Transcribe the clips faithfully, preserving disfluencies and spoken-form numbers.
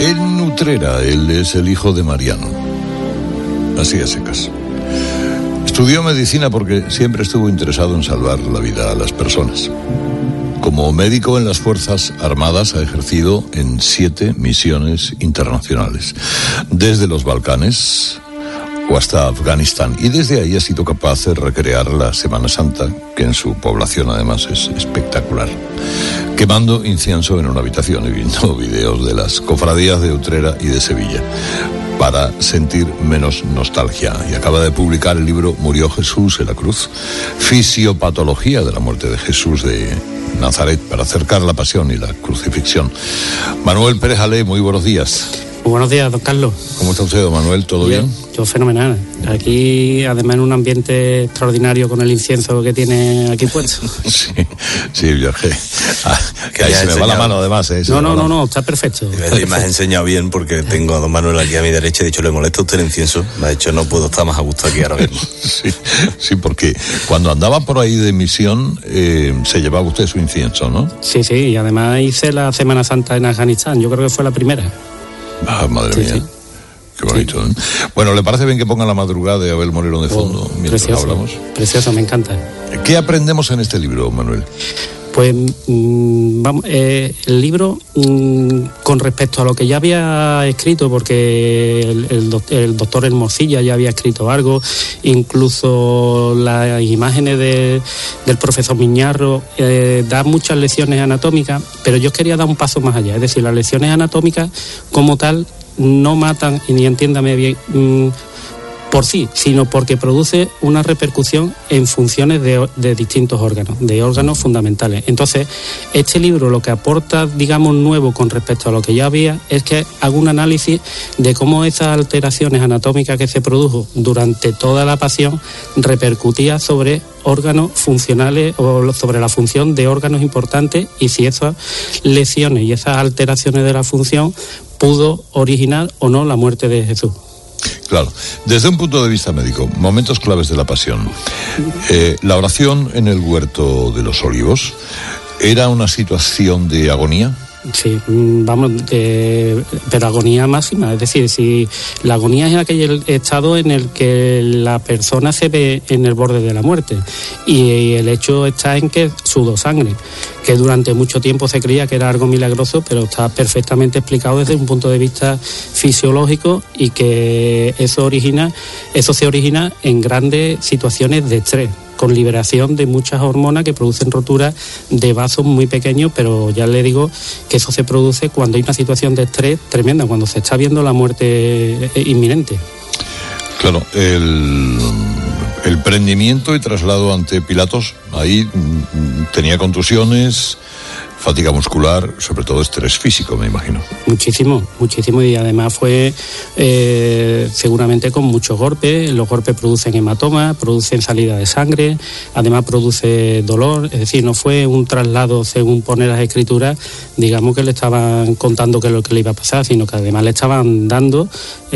En Utrera, él es el hijo de Mariano. Así a secas. Estudió medicina porque siempre estuvo interesado en salvar la vida a las personas. Como médico en las Fuerzas Armadas ha ejercido en siete misiones internacionales, desde los Balcanes o hasta Afganistán, y desde ahí ha sido capaz de recrear la Semana Santa, que en su población además es espectacular, quemando incienso en una habitación y viendo videos de las cofradías de Utrera y de Sevilla, para sentir menos nostalgia. Y acaba de publicar el libro Murió Jesús en la cruz, fisiopatología de la muerte de Jesús de Nazaret, para acercar la pasión y la crucifixión. Manuel Pérez Ale, muy buenos días. Muy buenos días, don Carlos. ¿Cómo está usted, don Manuel? ¿Todo bien? bien? Yo fenomenal. Aquí, además, en un ambiente extraordinario con el incienso que tiene aquí puesto. Sí, sí, Jorge. Ah, que ahí se me va la mano, además. ¿eh? No, no, no, no, está perfecto. Y me has enseñado bien, porque tengo a don Manuel aquí a mi derecha. He dicho, ¿le molesta usted el incienso? Me ha dicho, no puedo estar más a gusto aquí ahora mismo. Sí, sí, porque cuando andaba por ahí de misión, eh, se llevaba usted su incienso, ¿no? Sí, sí, y además hice la Semana Santa en Afganistán. Yo creo que fue la primera. Ah, madre sí, mía. Sí. Qué bonito, ¿eh? Bueno, ¿le parece bien que ponga La Madrugada de Abel Moreno de fondo oh, mientras precioso, hablamos? Precioso, me encanta. ¿Qué aprendemos en este libro, Manuel? Pues mmm, vamos, eh, el libro, mmm, con respecto a lo que ya había escrito, porque el, el, doc, el doctor Hermosilla ya había escrito algo, incluso las imágenes de, del profesor Miñarro eh, da muchas lecciones anatómicas, pero yo quería dar un paso más allá, es decir, las lecciones anatómicas como tal no matan, y ni entiéndame bien, mmm, por sí, sino porque produce una repercusión en funciones de, de distintos órganos, de órganos fundamentales. Entonces, este libro lo que aporta, digamos, nuevo con respecto a lo que ya había, es que hago un análisis de cómo esas alteraciones anatómicas que se produjo durante toda la pasión repercutía sobre órganos funcionales o sobre la función de órganos importantes, y si esas lesiones y esas alteraciones de la función pudo originar o no la muerte de Jesús. Claro, desde un punto de vista médico, momentos claves de la pasión. Eh, la oración en el huerto de los Olivos, ¿era una situación de agonía? Sí, vamos, de, pero agonía máxima, es decir, si la agonía es aquel estado en el que la persona se ve en el borde de la muerte, y el hecho está en que sudó sangre, que durante mucho tiempo se creía que era algo milagroso, pero está perfectamente explicado desde un punto de vista fisiológico, y que eso origina, eso se origina en grandes situaciones de estrés, con liberación de muchas hormonas que producen roturas de vasos muy pequeños, pero ya le digo que eso se produce cuando hay una situación de estrés tremenda, cuando se está viendo la muerte inminente. Claro, el, el prendimiento y traslado ante Pilatos, ahí tenía contusiones, fatiga muscular, sobre todo estrés físico, me imagino. Muchísimo, muchísimo, y además fue eh, seguramente con muchos golpes. Los golpes producen hematomas, producen salida de sangre, además produce dolor, es decir, no fue un traslado según pone las escrituras, digamos que le estaban contando qué es lo que le iba a pasar, sino que además le estaban dando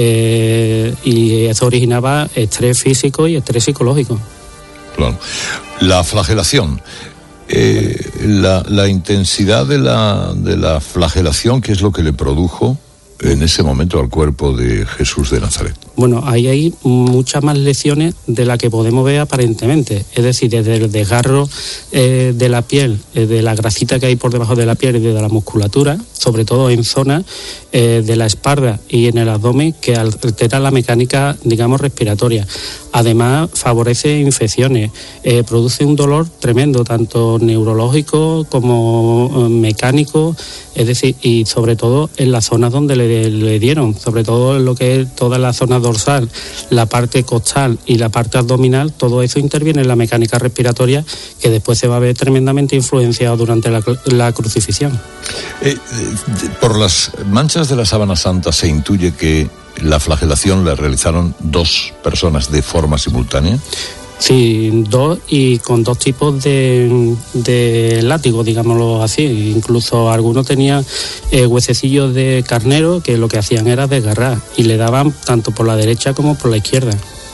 eh, y eso originaba estrés físico y estrés psicológico. Claro. La flagelación. Eh, la, la intensidad de la, de la flagelación, ¿qué es lo que le produjo en ese momento al cuerpo de Jesús de Nazaret? Bueno, ahí hay muchas más lesiones de las que podemos ver aparentemente, es decir, desde el desgarro eh, de la piel, eh, de la grasita que hay por debajo de la piel y de la musculatura, sobre todo en zonas eh, de la espalda y en el abdomen, que altera la mecánica, digamos, respiratoria. Además, favorece infecciones, eh, produce un dolor tremendo, tanto neurológico como eh, mecánico, es decir, y sobre todo en las zonas donde le, le dieron, sobre todo en lo que es toda la zona dorsal, la parte costal y la parte abdominal, todo eso interviene en la mecánica respiratoria, que después se va a ver tremendamente influenciado durante la, la crucifixión. Eh, por las manchas de la sábana santa se intuye que la flagelación la realizaron dos personas de forma simultánea. Sí, dos, y con dos tipos de, de látigo, digámoslo así. Incluso algunos tenían eh, huesecillos de carnero que lo que hacían era desgarrar, y le daban tanto por la derecha como por la izquierda.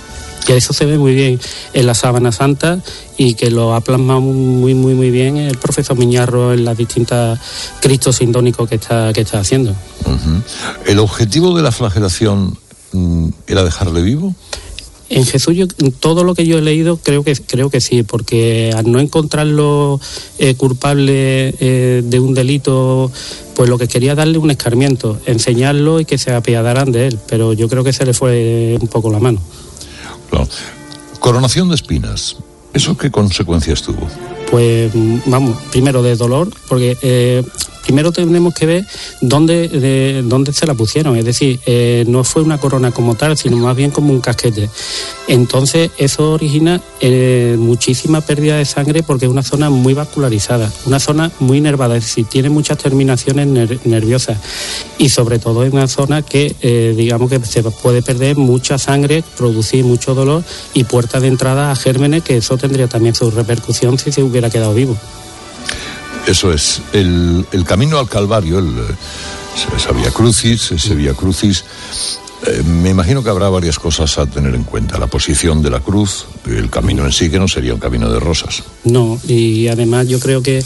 Que eso se ve muy bien en la Sábana Santa y que lo ha plasmado muy, muy, muy bien el profesor Miñarro en las distintas cristos sintónicos que está, que está haciendo. Uh-huh. ¿El objetivo de la flagelación mm, era dejarle vivo? En Jesús, yo, todo lo que yo he leído, creo que creo que sí, porque al no encontrarlo eh, culpable eh, de un delito, pues lo que quería darle un escarmiento, enseñarlo y que se apiadaran de él, pero yo creo que se le fue un poco la mano. Claro. Coronación de espinas, ¿eso qué consecuencias tuvo? Pues vamos, primero de dolor, porque eh, primero tenemos que ver dónde, de, dónde se la pusieron, es decir, eh, no fue una corona como tal, sino más bien como un casquete. Entonces eso origina eh, muchísima pérdida de sangre porque es una zona muy vascularizada, una zona muy nervada, es decir, tiene muchas terminaciones ner- nerviosas y sobre todo es una zona que eh, digamos que se puede perder mucha sangre, producir mucho dolor y puerta de entrada a gérmenes, que eso tendría también su repercusión si se hubiera quedado vivo. Eso es, el, el camino al Calvario, el, esa Vía Crucis, ese Vía Crucis, eh, me imagino que habrá varias cosas a tener en cuenta. La posición de la cruz, el camino en sí, que no sería un camino de rosas. No, y además yo creo que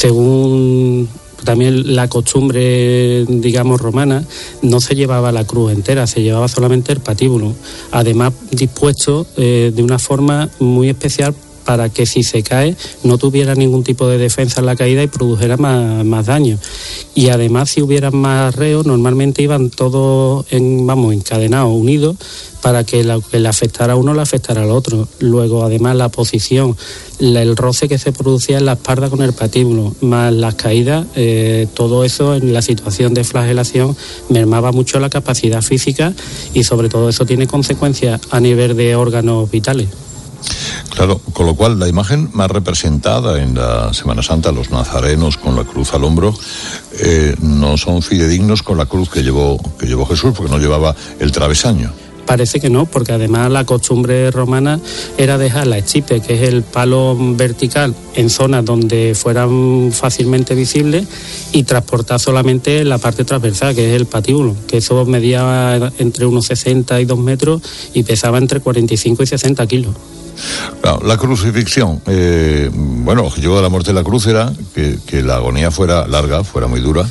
según también la costumbre, digamos, romana, no se llevaba la cruz entera, se llevaba solamente el patíbulo, además dispuesto eh, de una forma muy especial para que si se cae no tuviera ningún tipo de defensa en la caída y produjera más, más daño. Y además, si hubiera más reos, normalmente iban todos en, vamos, encadenados, unidos, para que lo que le afectara a uno le afectara al otro. Luego, además, la posición, la, el roce que se producía en la espalda con el patíbulo, más las caídas, eh, todo eso en la situación de flagelación mermaba mucho la capacidad física y sobre todo eso tiene consecuencias a nivel de órganos vitales. Claro, con lo cual la imagen más representada en la Semana Santa, los nazarenos con la cruz al hombro, eh, no son fidedignos con la cruz que llevó, que llevó Jesús, porque no llevaba el travesaño. Parece que no, porque además la costumbre romana era dejar la estipe, que es el palo vertical, en zonas donde fueran fácilmente visibles y transportar solamente la parte transversal, que es el patíbulo, que eso medía entre unos sesenta y dos metros y pesaba entre cuarenta y cinco y sesenta kilos. Claro, la crucifixión, eh, bueno, el objetivo de la muerte de la cruz era que, que la agonía fuera larga, fuera muy dura,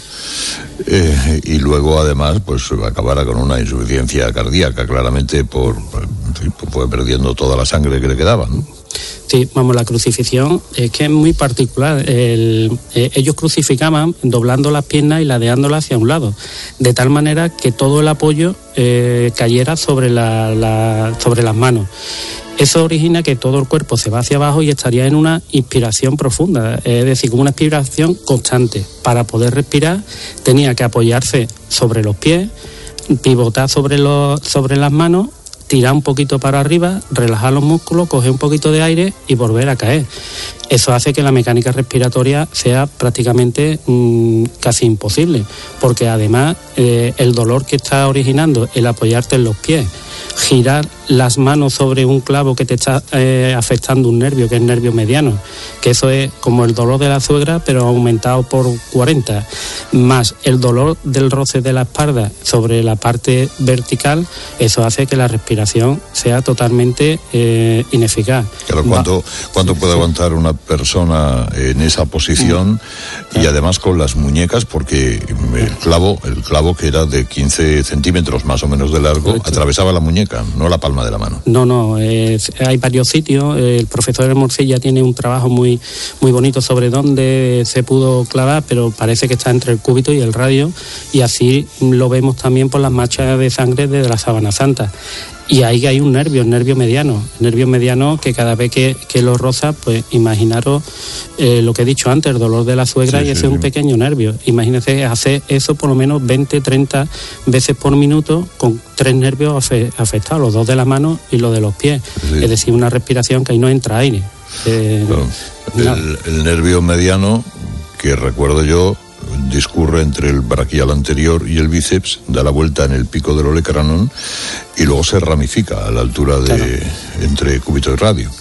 eh, y luego además pues acabara con una insuficiencia cardíaca, claramente por, en fin, fue perdiendo toda la sangre que le quedaba, ¿no? Sí, vamos, la crucifixión es que es muy particular. El, eh, ellos crucificaban doblando las piernas y ladeándolas hacia un lado, de tal manera que todo el apoyo eh, cayera sobre, la, la, sobre las manos. Eso origina que todo el cuerpo se va hacia abajo y estaría en una inspiración profunda, es decir, como una inspiración constante. Para poder respirar tenía que apoyarse sobre los pies, pivotar sobre, los, sobre las manos, tirar un poquito para arriba, relajar los músculos, coger un poquito de aire y volver a caer. Eso hace que la mecánica respiratoria sea prácticamente mmm, casi imposible, porque además eh, el dolor que está originando el apoyarte en los pies, girar las manos sobre un clavo que te está eh, afectando un nervio, que es el nervio mediano, que eso es como el dolor de la suegra, pero aumentado por cuarenta, más el dolor del roce de la espalda sobre la parte vertical, eso hace que la respiración sea totalmente eh, ineficaz. Claro, ¿cuánto, ¿cuánto puede aguantar una persona en esa posición? Mm. Y además con las muñecas, porque el clavo, el clavo que era de quince centímetros más o menos de largo, correcto, atravesaba la muñeca, no la palma de la mano. No, no, eh, hay varios sitios. El profesor Morcilla tiene un trabajo muy, muy bonito sobre dónde se pudo clavar, pero parece que está entre el cúbito y el radio, y así lo vemos también por las manchas de sangre de la Sábana Santa. Y ahí hay un nervio, el nervio mediano, el nervio mediano que cada vez que, que lo roza, pues imaginaros eh, lo que he dicho antes, el dolor de la suegra, sí, y ese sí, es un sí. pequeño nervio. Imagínense hacer eso por lo menos veinte, treinta veces por minuto con tres nervios afe- afectados, los dos de la mano y los de los pies. Sí. Es decir, una respiración que ahí no entra aire. Eh, claro. el, el nervio mediano, que recuerdo yo, discurre entre el braquial anterior y el bíceps, da la vuelta en el pico del olecranon y luego se ramifica a la altura de claro. entre cúbito y radio. Claro.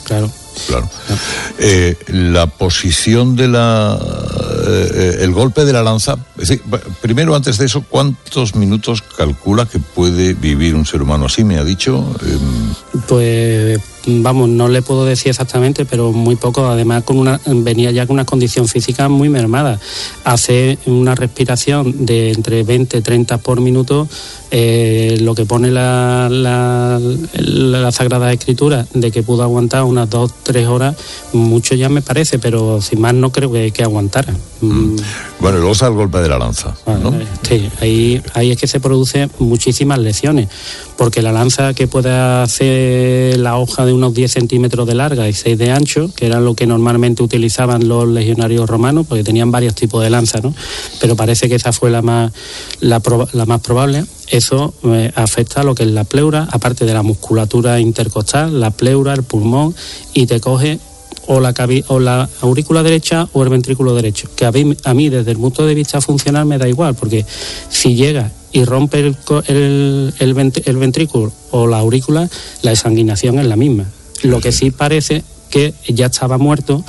claro. Eh, la posición de la... Eh, el golpe de la lanza... Es decir, primero, antes de eso, ¿cuántos minutos calcula que puede vivir un ser humano así? Me ha dicho... Eh... Pues... Vamos, no le puedo decir exactamente, pero muy poco. Además, con una, venía ya con una condición física muy mermada. Hace una respiración de entre veinte, treinta por minuto, eh, lo que pone la, la, la, la Sagrada Escritura, de que pudo aguantar unas dos, tres horas, mucho ya me parece, pero sin más no creo que, que aguantara. Mm. Bueno, y luego está el golpe de la lanza, ¿no? Sí, ahí, ahí es que se producen muchísimas lesiones, porque la lanza que puede hacer la hoja de unos diez centímetros de larga y seis de ancho, que era lo que normalmente utilizaban los legionarios romanos, porque tenían varios tipos de lanza, ¿no? Pero parece que esa fue la más, la, la más probable. Eso eh, afecta a lo que es la pleura, aparte de la musculatura intercostal, la pleura, el pulmón, y te coge o la, cavi- o la aurícula derecha o el ventrículo derecho, que a mí, a mí desde el punto de vista funcional me da igual, porque si llega y rompe el, el, el, vent- el ventrículo o la aurícula, la desanguinación es la misma. Lo que sí parece que ya estaba muerto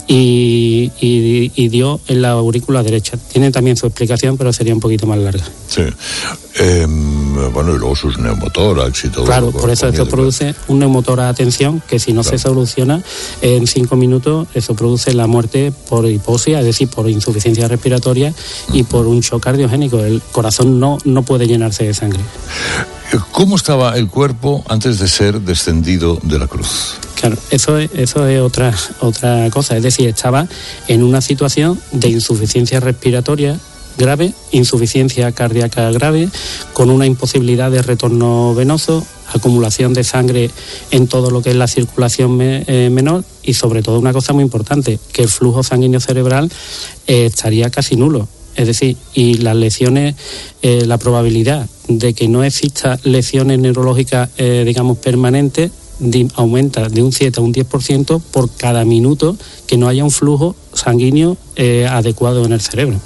y, y, y dio en la aurícula derecha. Tiene también su explicación, pero sería un poquito más larga. Sí. Eh, bueno, y luego sus neumotórax y todo. Claro, por eso esto produce un neumotórax a tensión que si no claro. se soluciona en cinco minutos, eso produce la muerte por hipoxia, es decir, por insuficiencia respiratoria y uh-huh. por un shock cardiogénico. El corazón no, no puede llenarse de sangre. ¿Cómo estaba el cuerpo antes de ser descendido de la cruz? Claro, eso es, eso es otra, otra cosa, es decir, estaba en una situación de insuficiencia respiratoria grave, insuficiencia cardíaca grave, con una imposibilidad de retorno venoso, acumulación de sangre en todo lo que es la circulación me, eh, menor y sobre todo una cosa muy importante, que el flujo sanguíneo cerebral eh, estaría casi nulo. Es decir, y las lesiones, eh, la probabilidad de que no exista lesiones neurológicas, eh, digamos, permanentes, de, aumenta de un siete a un diez por ciento por cada minuto que no haya un flujo sanguíneo eh, adecuado en el cerebro.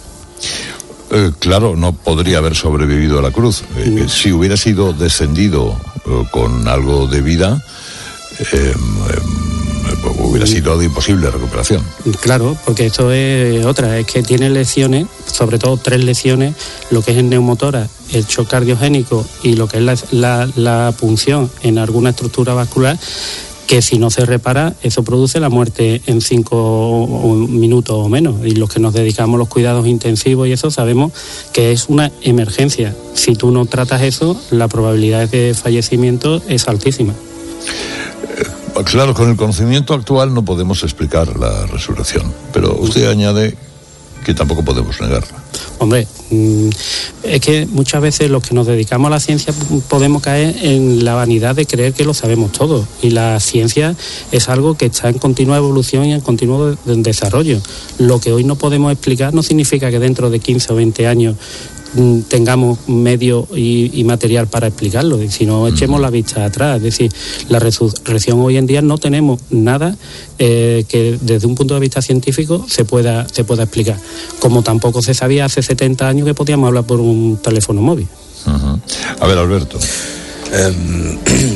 Eh, claro, no podría haber sobrevivido a la cruz. Eh, no. Si hubiera sido descendido eh, con algo de vida, eh, eh, hubiera sido de imposible recuperación. Claro, porque esto es otra, es que tiene lesiones, sobre todo tres lesiones, lo que es el neumotórax, el shock cardiogénico y lo que es la, la, la punción en alguna estructura vascular, que si no se repara, eso produce la muerte en cinco minutos o menos. Y los que nos dedicamos a los cuidados intensivos y eso, sabemos que es una emergencia. Si tú no tratas eso, la probabilidad de fallecimiento es altísima. Claro, con el conocimiento actual no podemos explicar la resurrección, pero usted añade que tampoco podemos negarla. Hombre, es que muchas veces los que nos dedicamos a la ciencia podemos caer en la vanidad de creer que lo sabemos todo, y la ciencia es algo que está en continua evolución y en continuo desarrollo. Lo que hoy no podemos explicar no significa que dentro de quince o veinte años tengamos medio y, y material para explicarlo, si no echemos la vista atrás. Es decir, la resurrección hoy en día no tenemos nada eh, que desde un punto de vista científico se pueda, se pueda explicar, como tampoco se sabía hace setenta años que podíamos hablar por un teléfono móvil. Uh-huh. A ver, Alberto, eh,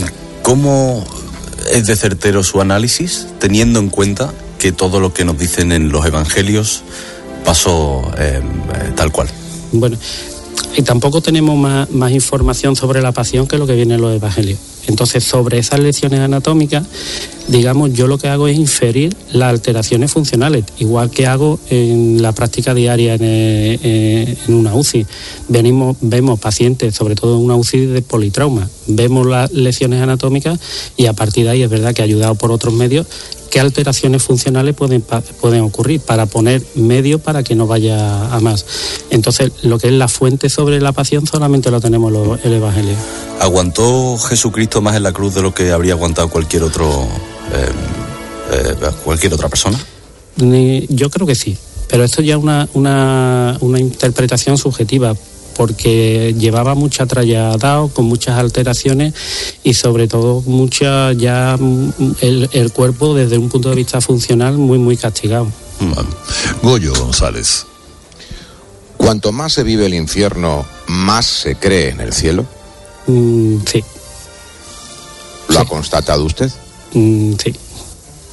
¿cómo es de certero su análisis, teniendo en cuenta que todo lo que nos dicen en los evangelios pasó eh, tal cual? Bueno, y tampoco tenemos más, más información sobre la pasión que lo que viene en los evangelios. Entonces, sobre esas lesiones anatómicas, digamos, yo lo que hago es inferir las alteraciones funcionales, igual que hago en la práctica diaria en, eh, en una U C I. Venimos, vemos pacientes, sobre todo en una U C I de politrauma, vemos las lesiones anatómicas y a partir de ahí es verdad que ayudado por otros medios, qué alteraciones funcionales pueden, pueden ocurrir para poner medio para que no vaya a más. Entonces, lo que es la fuente sobre la pasión solamente lo tenemos lo, el Evangelio. ¿Aguantó Jesucristo más en la cruz de lo que habría aguantado cualquier otro eh, eh, cualquier otra persona? Yo creo que sí, pero esto ya es una, una, una interpretación subjetiva, porque llevaba mucha tralla dado, con muchas alteraciones y sobre todo mucha ya el, el cuerpo desde un punto de vista funcional muy muy castigado. Goyo González. Cuanto más se vive el infierno, más se cree en el cielo. Mm, sí. ¿Lo sí. ha constatado usted? Mm, sí.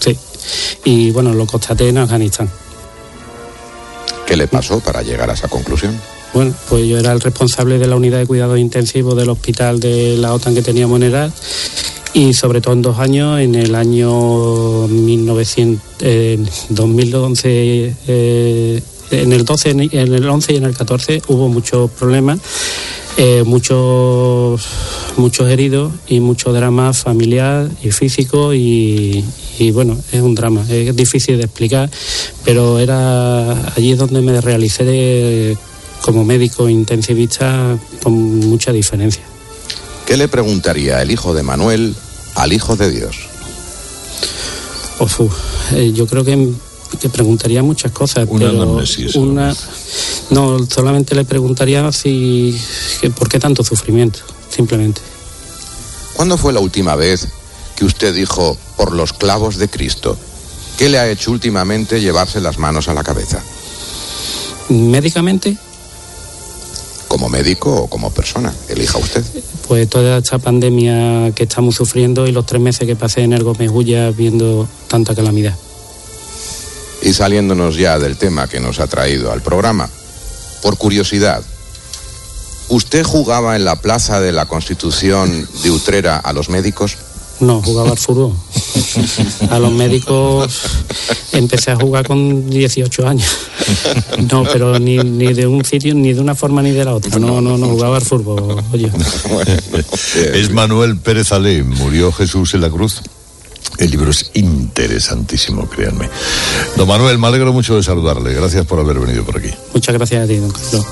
Sí. Y bueno, lo constaté en Afganistán. ¿Qué le pasó para llegar a esa conclusión? Bueno, pues yo era el responsable de la unidad de cuidados intensivos del hospital de la OTAN que teníamos en Herat, y sobre todo en dos años, en el año mil novecientos, eh, dos mil once, eh, en el doce, en el once y en el catorce hubo muchos problemas, eh, muchos muchos heridos y mucho drama familiar y físico y, y bueno, es un drama, es difícil de explicar, pero era allí donde me realicé de, como médico intensivista con mucha diferencia. ¿Qué le preguntaría el hijo de Manuel al hijo de Dios? Uf, eh, yo creo que, que preguntaría muchas cosas. Una pero anamnesis. Una, no, solamente le preguntaría si, que, por qué tanto sufrimiento, simplemente. ¿Cuándo fue la última vez que usted dijo, por los clavos de Cristo? ¿Qué le ha hecho últimamente llevarse las manos a la cabeza? Médicamente, Como médico o como persona, elija usted. pues toda esta pandemia que estamos sufriendo y los tres meses que pasé en el Gómez Ulla viendo tanta calamidad. Y saliéndonos ya del tema que nos ha traído al programa, por curiosidad, ¿usted jugaba en la Plaza de la Constitución de Utrera a los médicos? No, jugaba al fútbol. A los médicos empecé a jugar con dieciocho años. No, pero ni, ni de un sitio, ni de una forma ni de la otra. No, no, no, jugaba al fútbol, oye. Es Manuel Pérez Alé, Murió Jesús en la cruz. El libro es interesantísimo, créanme. Don Manuel, me alegro mucho de saludarle. Gracias por haber venido por aquí. Muchas gracias a ti, don Carlos.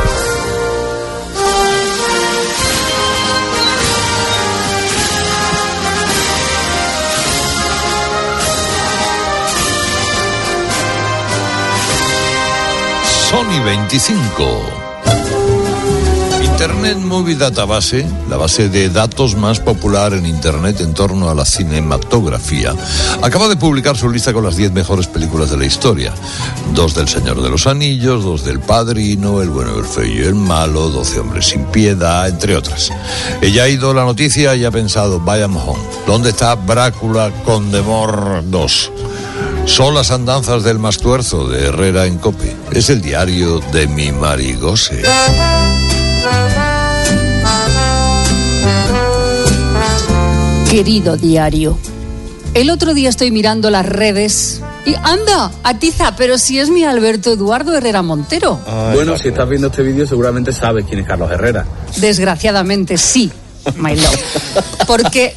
Sony veinticinco. Internet Movie Database, la base de datos más popular en Internet en torno a la cinematografía, acaba de publicar su lista con las diez mejores películas de la historia. Dos del Señor de los Anillos, dos del Padrino, El bueno, el feo y el malo, doce hombres sin piedad, entre otras. Ella ha ido a la noticia y ha pensado, vayamos home, ¿dónde está Brácula Condemor dos? Son las andanzas del Mastuerzo de Herrera en Cope. Es el diario de mi Marigose. Querido diario, el otro día estoy mirando las redes y ¡anda! Atiza, pero si es mi Alberto Eduardo Herrera Montero. Ay, bueno, si estás viendo este vídeo seguramente sabes quién es Carlos Herrera. Desgraciadamente sí, my love. Porque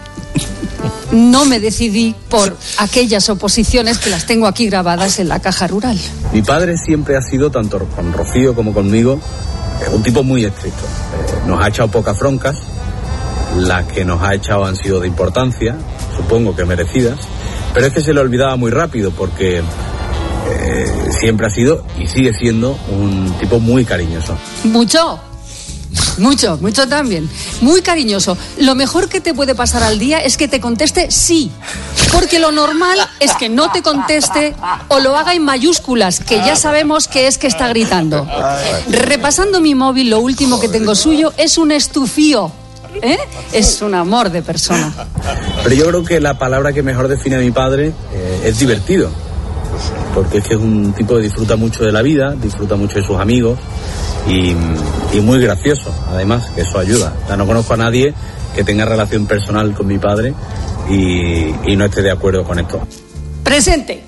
no me decidí por aquellas oposiciones que las tengo aquí grabadas en la caja rural. Mi padre siempre ha sido, tanto con Rocío como conmigo, un tipo muy estricto. Eh, nos ha echado pocas broncas. Las que nos ha echado han sido de importancia, supongo que merecidas, pero es que se le olvidaba muy rápido porque eh, siempre ha sido y sigue siendo un tipo muy cariñoso. Mucho, mucho, mucho también, muy cariñoso. Lo mejor que te puede pasar al día es que te conteste sí, porque lo normal es que no te conteste o lo haga en mayúsculas, que ya sabemos que es que está gritando. Repasando mi móvil, lo último que tengo suyo es un estufío. ¿Eh? Es un amor de persona. Pero yo creo que la palabra que mejor define a mi padre eh, es divertido, porque es que es un tipo que disfruta mucho de la vida, disfruta mucho de sus amigos y, y muy gracioso, además, que eso ayuda. O sea, no conozco a nadie que tenga relación personal con mi padre y, y no esté de acuerdo con esto. Presente.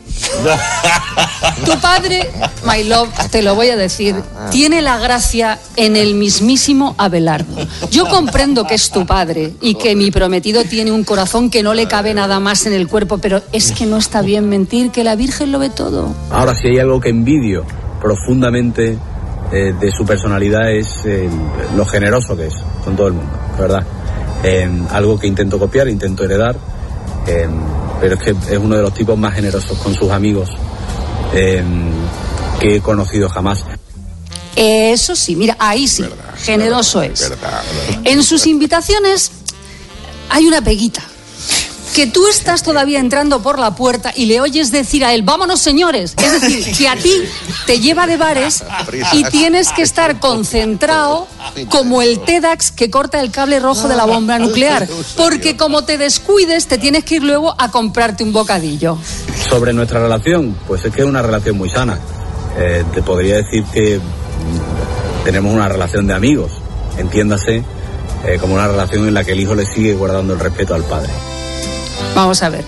Tu padre, my love, te lo voy a decir, tiene la gracia en el mismísimo Abelardo. Yo comprendo que es tu padre y que mi prometido tiene un corazón que no le cabe nada más en el cuerpo, pero es que no está bien mentir, que la Virgen lo ve todo. Ahora, si hay algo que envidio profundamente eh, de su personalidad es eh, lo generoso que es con todo el mundo, ¿verdad? Eh, algo que intento copiar, intento heredar. Eh, pero es que es uno de los tipos más generosos con sus amigos eh, que he conocido jamás. Eso sí, mira, ahí sí, verdad, generoso verdad, es. Verdad, verdad. En sus invitaciones hay una peguita. que tú estás todavía entrando por la puerta y le oyes decir a él, vámonos señores. Es decir, que a ti te lleva de bares y tienes que estar concentrado como el TEDx que corta el cable rojo de la bomba nuclear. Porque como te descuides, te tienes que ir luego a comprarte un bocadillo. Sobre nuestra relación, pues es que es una relación muy sana. Eh, te podría decir que tenemos una relación de amigos, entiéndase, eh, como una relación en la que el hijo le sigue guardando el respeto al padre. Vamos a ver.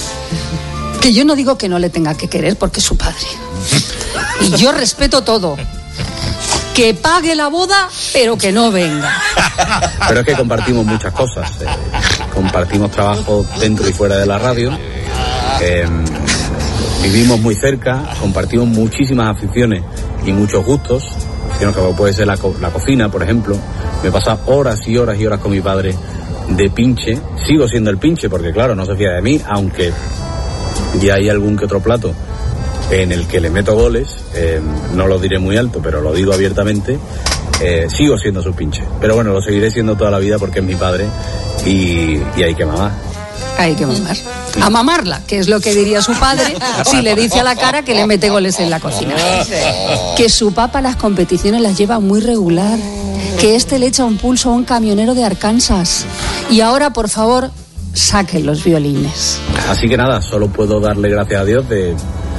Que yo no digo que no le tenga que querer porque es su padre. Y yo respeto todo. Que pague la boda, pero que no venga. Pero es que compartimos muchas cosas. Eh, compartimos trabajo dentro y fuera de la radio. Eh, vivimos muy cerca, compartimos muchísimas aficiones y muchos gustos. Aficiones como puede ser la, co- la cocina, por ejemplo. Me pasa horas y horas y horas con mi padre de pinche. Sigo siendo el pinche porque claro, no se fía de mí, aunque ya hay algún que otro plato en el que le meto goles, eh, no lo diré muy alto, pero lo digo abiertamente, eh, sigo siendo su pinche. Pero bueno, lo seguiré siendo toda la vida porque es mi padre y, y hay que mamar. Hay que mamar. A mamarla, que es lo que diría su padre si le dice a la cara que le mete goles en la cocina. Que su papá las competiciones las lleva muy regular. Que este le echa un pulso a un camionero de Arkansas. Y ahora, por favor, saquen los violines. Así que nada, solo puedo darle gracias a Dios de,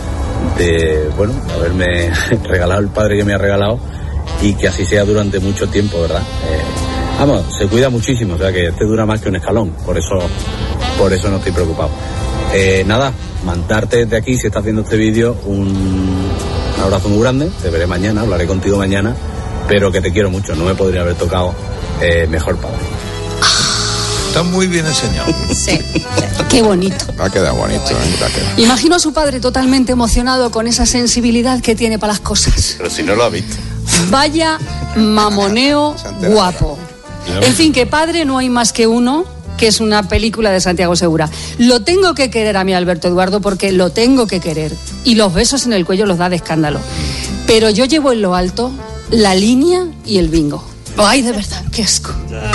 de bueno, haberme regalado el padre que me ha regalado y que así sea durante mucho tiempo, ¿verdad? Eh, vamos, se cuida muchísimo, o sea que este dura más que un escalón, por eso, por eso no estoy preocupado. Eh, nada, mandarte desde aquí, si estás viendo este vídeo, un, un abrazo muy grande, te veré mañana, hablaré contigo mañana, pero que te quiero mucho, no me podría haber tocado eh, mejor padre. Está muy bien enseñado. Sí. Qué bonito. Ha quedado bonito, ¿eh? Ha quedado. Imagino a su padre totalmente emocionado con esa sensibilidad que tiene para las cosas. Pero si no lo ha visto. Vaya mamoneo guapo. En fin, que padre no hay más que uno, que es una película de Santiago Segura. Lo tengo que querer a mi Alberto Eduardo porque lo tengo que querer. Y los besos en el cuello los da de escándalo. Pero yo llevo en lo alto la línea y el bingo. Ay, de verdad, qué asco.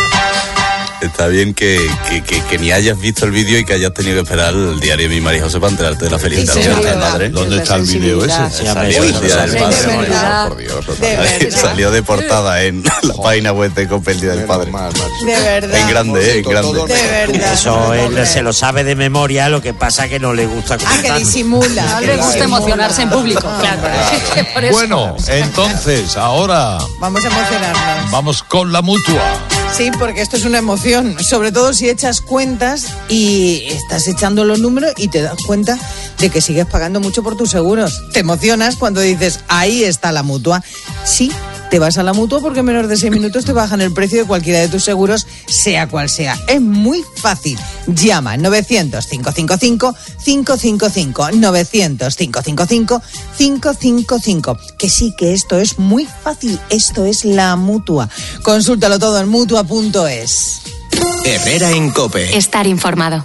Está bien que, que, que, que ni hayas visto el vídeo y que hayas tenido que esperar el diario de mi María José para enterarte de la felicitación Sí, del verdad. padre. ¿Dónde está el vídeo ese? Sí, salió el día del padre. verdad. Por Dios, otra De vez. verdad. Salió de portada en la página web de Cope el día del Menos padre. mal, macho. De verdad. En grande, eh, en grande. Todo De verdad. Eso él se lo sabe de memoria, lo que pasa que no le gusta Ah, que contar. disimula. No le gusta emocionarse en público. Claro. Que por eso- Bueno, entonces, ahora Vamos a emocionarnos. vamos con la mutua. Sí, porque esto es una emoción, sobre todo si echas cuentas y estás echando los números y te das cuenta de que sigues pagando mucho por tus seguros. Te emocionas cuando dices, ahí está la mutua. Sí, te vas a la mutua porque en menos de seis minutos te bajan el precio de cualquiera de tus seguros, sea cual sea. Es muy fácil. Llama novecientos, cinco cinco cinco, cinco cinco cinco, novecientos, cinco cinco cinco, cinco cinco cinco. Que sí, que esto es muy fácil. Esto es la mutua. Consúltalo todo en mutua punto es. Herrera en COPE. Estar informado.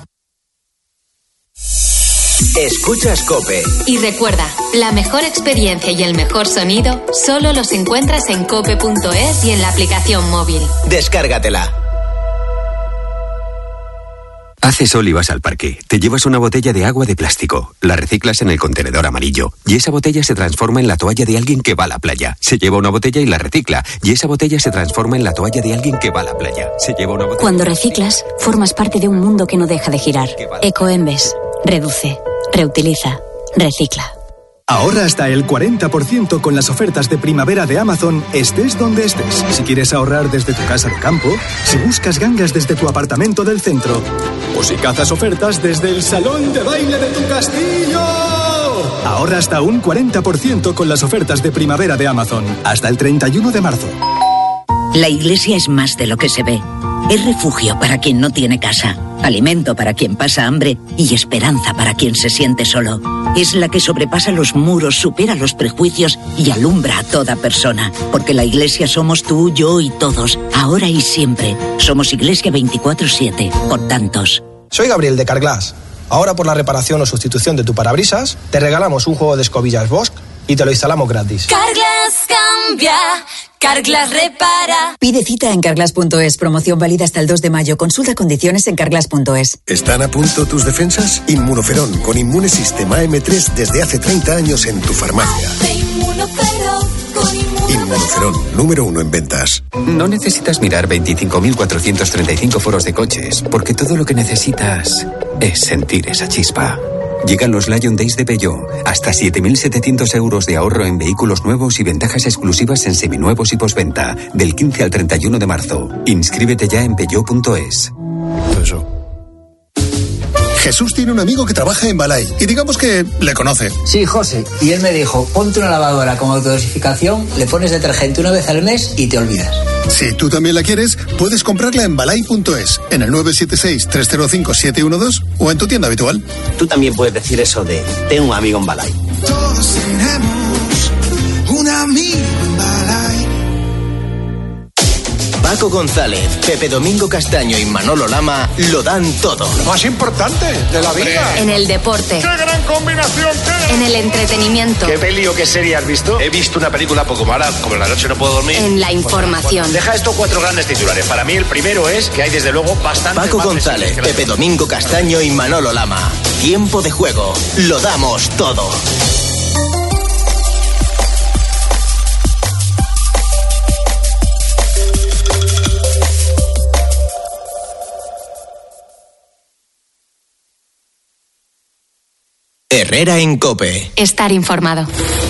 Escuchas COPE. Y recuerda, la mejor experiencia y el mejor sonido solo los encuentras en cope punto es y en la aplicación móvil. Descárgatela. Hace sol y vas al parque. Te llevas una botella de agua de plástico. La reciclas en el contenedor amarillo. Y esa botella se transforma en la toalla de alguien que va a la playa. Se lleva una botella y la recicla. Y esa botella se transforma en la toalla de alguien que va a la playa. Se lleva una botella. Cuando reciclas, formas parte de un mundo que no deja de girar. Ecoembes. Reduce. Reutiliza. Recicla. Ahorra hasta el cuarenta por ciento con las ofertas de primavera de Amazon, estés donde estés. Si quieres ahorrar desde tu casa de campo, si buscas gangas desde tu apartamento del centro, o si cazas ofertas desde el salón de baile de tu castillo. Ahorra hasta un cuarenta por ciento con las ofertas de primavera de Amazon, hasta el treinta y uno de marzo. La Iglesia es más de lo que se ve. Es refugio para quien no tiene casa, alimento para quien pasa hambre y esperanza para quien se siente solo. Es la que sobrepasa los muros, supera los prejuicios y alumbra a toda persona. Porque la Iglesia somos tú, yo y todos, ahora y siempre. Somos Iglesia veinticuatro siete, por tantos. Soy Gabriel de Carglass. Ahora por la reparación o sustitución de tu parabrisas, te regalamos un juego de escobillas Bosch y te lo instalamos gratis. Carglass cambia, Carglass repara. Pide cita en carglass punto es. Promoción válida hasta el dos de mayo. Consulta condiciones en carglass punto es. ¿Están a punto tus defensas? Inmunoferón con Inmunesistema eme tres desde hace treinta años en tu farmacia. Inmunoferón, número uno en ventas. No necesitas mirar veinticinco mil cuatrocientos treinta y cinco foros de coches, porque todo lo que necesitas es sentir esa chispa. Llegan los Lion Days de Peugeot. Hasta siete mil setecientos euros de ahorro en vehículos nuevos y ventajas exclusivas en seminuevos y postventa. Del quince al treinta y uno de marzo. Inscríbete ya en peugeot punto es. Eso. Jesús tiene un amigo que trabaja en Balay y digamos que le conoce. Sí, José. Y él me dijo, ponte una lavadora con autodosificación, le pones detergente una vez al mes y te olvidas. Si tú también la quieres, puedes comprarla en balay punto es, en el nueve siete seis, tres cero cinco, siete uno dos o en tu tienda habitual. Tú también puedes decir eso de, tengo un amigo en Balay. Todos tenemos un amigo en Balay. Paco González, Pepe Domingo Castaño y Manolo Lama lo dan todo. Lo más importante de la vida. En el deporte. ¡Qué gran combinación! En el entretenimiento. ¿Qué peli o qué serie has visto? He visto una película poco mala, como La noche no puedo dormir. En la información. Deja estos cuatro grandes titulares. Para mí el primero es que hay desde luego bastante. Paco González, Pepe Domingo Castaño y Manolo Lama. Tiempo de juego. Lo damos todo. Herrera en COPE. Estar informado.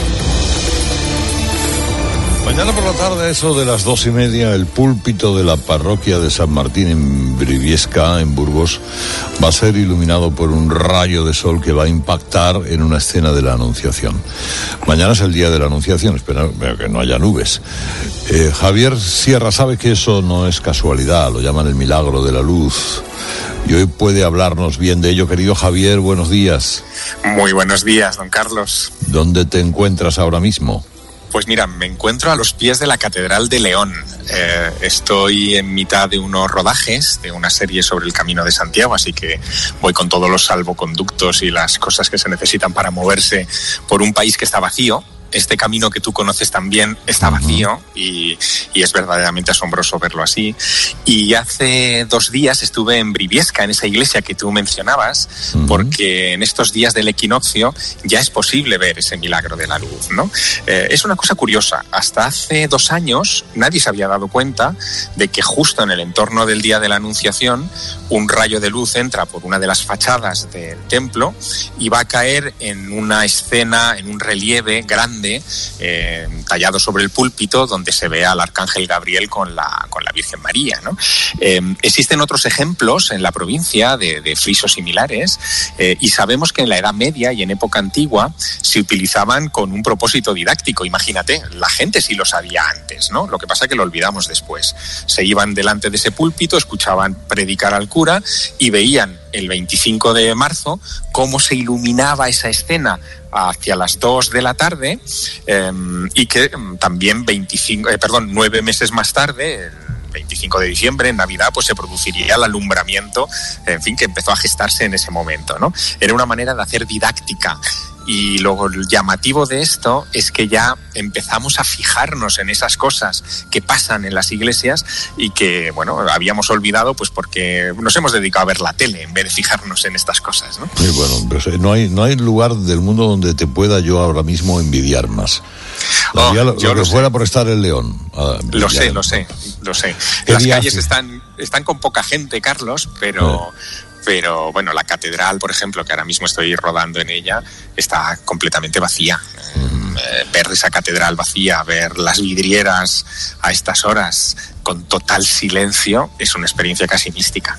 Mañana por la tarde, eso de las dos y media, el púlpito de la parroquia de San Martín en Briviesca, en Burgos, va a ser iluminado por un rayo de sol que va a impactar en una escena de la Anunciación. Mañana es el día de la Anunciación, espero que no haya nubes. Eh, Javier Sierra sabe que eso no es casualidad, lo llaman el milagro de la luz. Y hoy puede hablarnos bien de ello. Querido Javier, buenos días. Muy buenos días, don Carlos. ¿Dónde te encuentras ahora mismo? Pues mira, me encuentro a los pies de la Catedral de León. Eh, estoy en mitad de unos rodajes de una serie sobre el Camino de Santiago, así que voy con todos los salvoconductos y las cosas que se necesitan para moverse por un país que está vacío. Este camino que tú conoces también está vacío y, y es verdaderamente asombroso verlo así. Y hace dos días estuve en Briviesca, en esa iglesia que tú mencionabas, uh-huh. porque en estos días del equinoccio ya es posible ver ese milagro de la luz, ¿no? Eh, es una cosa curiosa. Hasta hace dos años nadie se había dado cuenta de que justo en el entorno del día de la Anunciación un rayo de luz entra por una de las fachadas del templo y va a caer en una escena, en un relieve grande, Eh, tallado sobre el púlpito, donde se ve al arcángel Gabriel con la, con la Virgen María, ¿no? Eh, existen otros ejemplos en la provincia de, de frisos similares eh, y sabemos que en la Edad Media y en época antigua se utilizaban con un propósito didáctico. Imagínate, la gente sí lo sabía antes, ¿no? Lo que pasa es que lo olvidamos después. Se iban delante de ese púlpito, escuchaban predicar al cura y veían el veinticinco de marzo cómo se iluminaba esa escena hacia las dos de la tarde eh, y que también veinticinco, eh, perdón, nueve meses más tarde, el veinticinco de diciembre, en Navidad, pues se produciría el alumbramiento, en fin, que empezó a gestarse en ese momento, ¿no? Era una manera de hacer didáctica. Y lo llamativo de esto es que ya empezamos a fijarnos en esas cosas que pasan en las iglesias y que, bueno, habíamos olvidado pues porque nos hemos dedicado a ver la tele en vez de fijarnos en estas cosas, ¿no? Sí, bueno, pues no hay, no hay lugar del mundo donde te pueda yo ahora mismo envidiar más. Oh, lo, yo lo lo que sé. fuera por estar en León. Lo sé, lo sé, lo sé. Las calles están, están con poca gente, Carlos, pero... Eh. Pero bueno, la catedral, por ejemplo, que ahora mismo estoy rodando en ella, está completamente vacía. Mm. Eh, ver esa catedral vacía, ver las vidrieras a estas horas con total silencio, es una experiencia casi mística.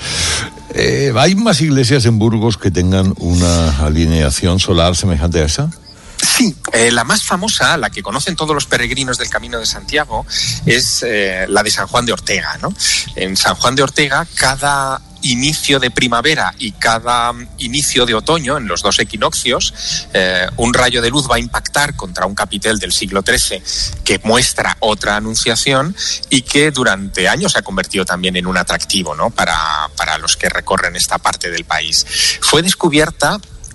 Eh, ¿Hay más iglesias en Burgos que tengan una alineación solar semejante a esa? Sí, eh, la más famosa, la que conocen todos los peregrinos del Camino de Santiago, es eh, la de San Juan de Ortega, ¿no? En San Juan de Ortega, cada inicio de primavera y cada inicio de otoño, en los dos equinoccios, eh, un rayo de luz va a impactar contra un capitel del siglo trece que muestra otra anunciación y que durante años se ha convertido también en un atractivo, ¿no? para, para los que recorren esta parte del país. Fue descubierta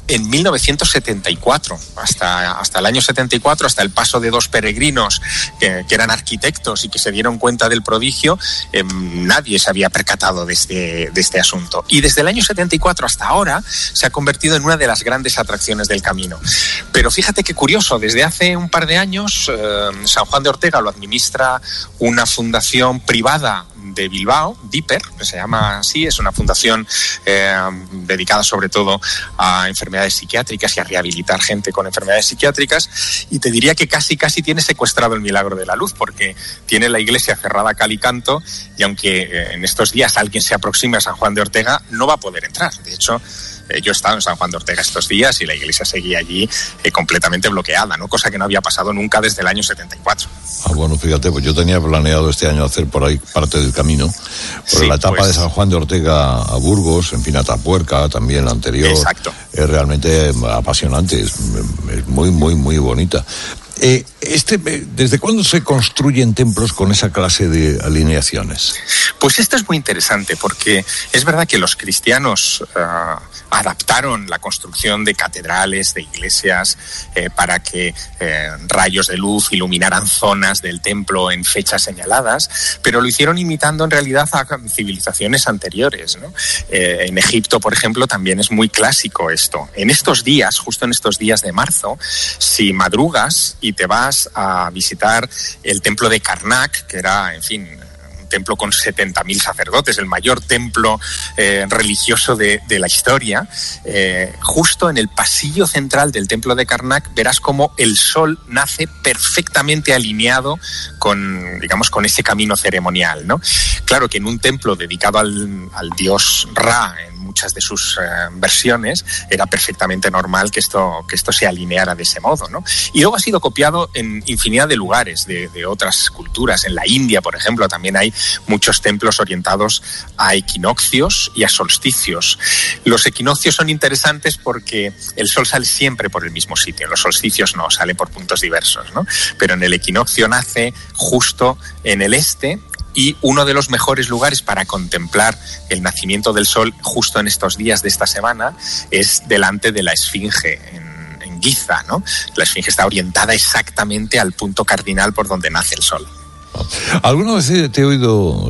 en mil novecientos setenta y cuatro, hasta, hasta el año setenta y cuatro, hasta el paso de dos peregrinos que, que eran arquitectos y que se dieron cuenta del prodigio, eh, nadie se había percatado de este, de este asunto. Y desde el año setenta y cuatro hasta ahora se ha convertido en una de las grandes atracciones del camino. Pero fíjate qué curioso, desde hace un par de años eh, San Juan de Ortega lo administra una fundación privada de Bilbao, DIPER, que se llama así, es una fundación eh, dedicada sobre todo a enfermedades psiquiátricas y a rehabilitar gente con enfermedades psiquiátricas, y te diría que casi casi tiene secuestrado el milagro de la luz, porque tiene la iglesia cerrada a cal y canto, y aunque eh, en estos días alguien se aproxime a San Juan de Ortega, no va a poder entrar. De hecho, Eh, yo he estado en San Juan de Ortega estos días y la iglesia seguía allí eh, completamente bloqueada, ¿no? Cosa que no había pasado nunca desde el año setenta y cuatro. Ah, bueno, fíjate, pues yo tenía planeado este año hacer por ahí parte del camino, por sí, la etapa pues... de San Juan de Ortega a Burgos, en fin, a Atapuerca, también la anterior. Exacto. Es realmente apasionante, es, es muy, muy, muy bonita. Eh, este, ¿Desde cuándo se construyen templos con esa clase de alineaciones? Pues esto es muy interesante, porque es verdad que los cristianos uh, adaptaron la construcción de catedrales, de iglesias, eh, para que eh, rayos de luz iluminaran zonas del templo en fechas señaladas, pero lo hicieron imitando en realidad a civilizaciones anteriores, ¿no? Eh, en Egipto, por ejemplo, también es muy clásico esto. En estos días, justo en estos días de marzo, si madrugas y te vas a visitar el templo de Karnak, que era, en fin, un templo con setenta mil sacerdotes, el mayor templo eh, religioso de, de la historia, eh, justo en el pasillo central del templo de Karnak verás cómo el sol nace perfectamente alineado con, digamos, con ese camino ceremonial, ¿no? Claro que en un templo dedicado al, al dios Ra, en muchas de sus eh, versiones, era perfectamente normal que esto, que esto se alineara de ese modo, ¿no? Y luego ha sido copiado en infinidad de lugares de, de otras culturas. En la India, por ejemplo, también hay muchos templos orientados a equinoccios y a solsticios. Los equinoccios son interesantes porque el sol sale siempre por el mismo sitio. En los solsticios no, sale por puntos diversos, ¿no? Pero en el equinoccio nace justo en el este. Y uno de los mejores lugares para contemplar el nacimiento del sol justo en estos días de esta semana es delante de la Esfinge en, en Giza, ¿no? La Esfinge está orientada exactamente al punto cardinal por donde nace el sol. ¿Alguna vez te he oído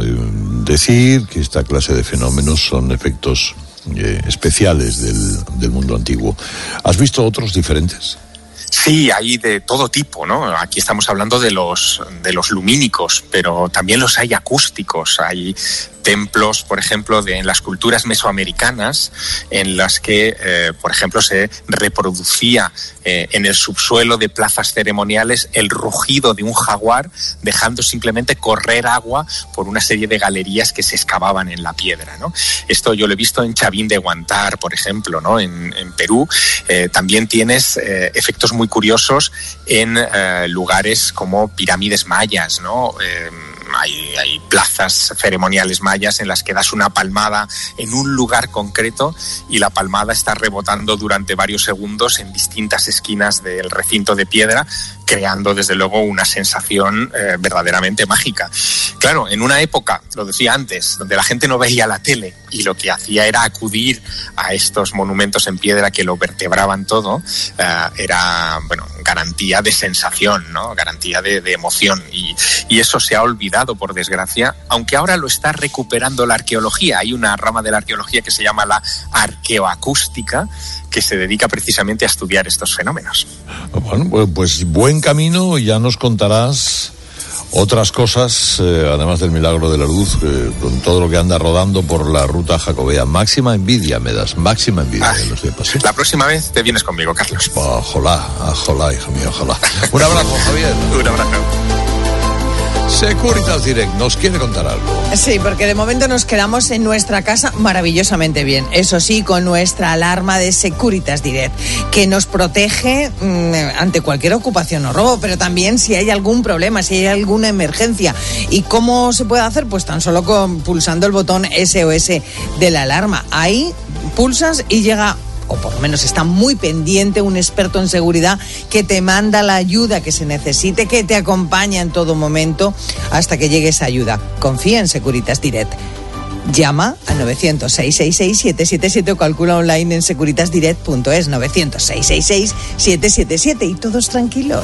decir que esta clase de fenómenos son efectos eh, especiales del, del mundo antiguo? ¿Has visto otros diferentes? Sí, hay de todo tipo, ¿no? Aquí estamos hablando de los, de los lumínicos, pero también los hay acústicos. Hay templos, por ejemplo, de, en las culturas mesoamericanas, en las que, eh, por ejemplo, se reproducía eh, en el subsuelo de plazas ceremoniales el rugido de un jaguar, dejando simplemente correr agua por una serie de galerías que se excavaban en la piedra, ¿no? Esto yo lo he visto en Chavín de Huántar, por ejemplo, ¿no? En, en Perú. Eh, también tienes eh, efectos muy curiosos en eh, lugares como pirámides mayas, ¿no? Eh, Hay, hay plazas ceremoniales mayas en las que das una palmada en un lugar concreto y la palmada está rebotando durante varios segundos en distintas esquinas del recinto de piedra, creando desde luego una sensación eh, verdaderamente mágica. Claro, en una época, lo decía antes, donde la gente no veía la tele y lo que hacía era acudir a estos monumentos en piedra que lo vertebraban todo, eh, era, bueno, garantía de sensación, ¿no? Garantía de, de emoción, y, y eso se ha olvidado, por desgracia, aunque ahora lo está recuperando la arqueología. Hay una rama de la arqueología que se llama la arqueoacústica, que se dedica precisamente a estudiar estos fenómenos. Bueno, pues, pues buen camino, ya nos contarás otras cosas, eh, además del milagro de la luz, eh, con todo lo que anda rodando por la ruta jacobea. Máxima envidia me das, máxima envidia. Ah, lo sepas, ¿sí? La próxima vez te vienes conmigo, Carlos. Ojalá, ojalá, hijo mío, ojalá. Un abrazo, Javier. Un abrazo. Securitas Direct nos quiere contar algo. Sí, porque de momento nos quedamos en nuestra casa maravillosamente bien. Eso sí, con nuestra alarma de Securitas Direct, que nos protege mmm, ante cualquier ocupación o robo, pero también si hay algún problema, si hay alguna emergencia. ¿Y cómo se puede hacer? Pues tan solo con, pulsando el botón S O S de la alarma. Ahí pulsas y llega, o por lo menos está muy pendiente, un experto en seguridad que te manda la ayuda que se necesite, que te acompaña en todo momento hasta que llegue esa ayuda. Confía en Securitas Direct. Llama al novecientos, seiscientos sesenta y seis, setecientos setenta y siete o calcula online en securitasdirect punto es, novecientos, seiscientos sesenta y seis, setecientos setenta y siete y todos tranquilos.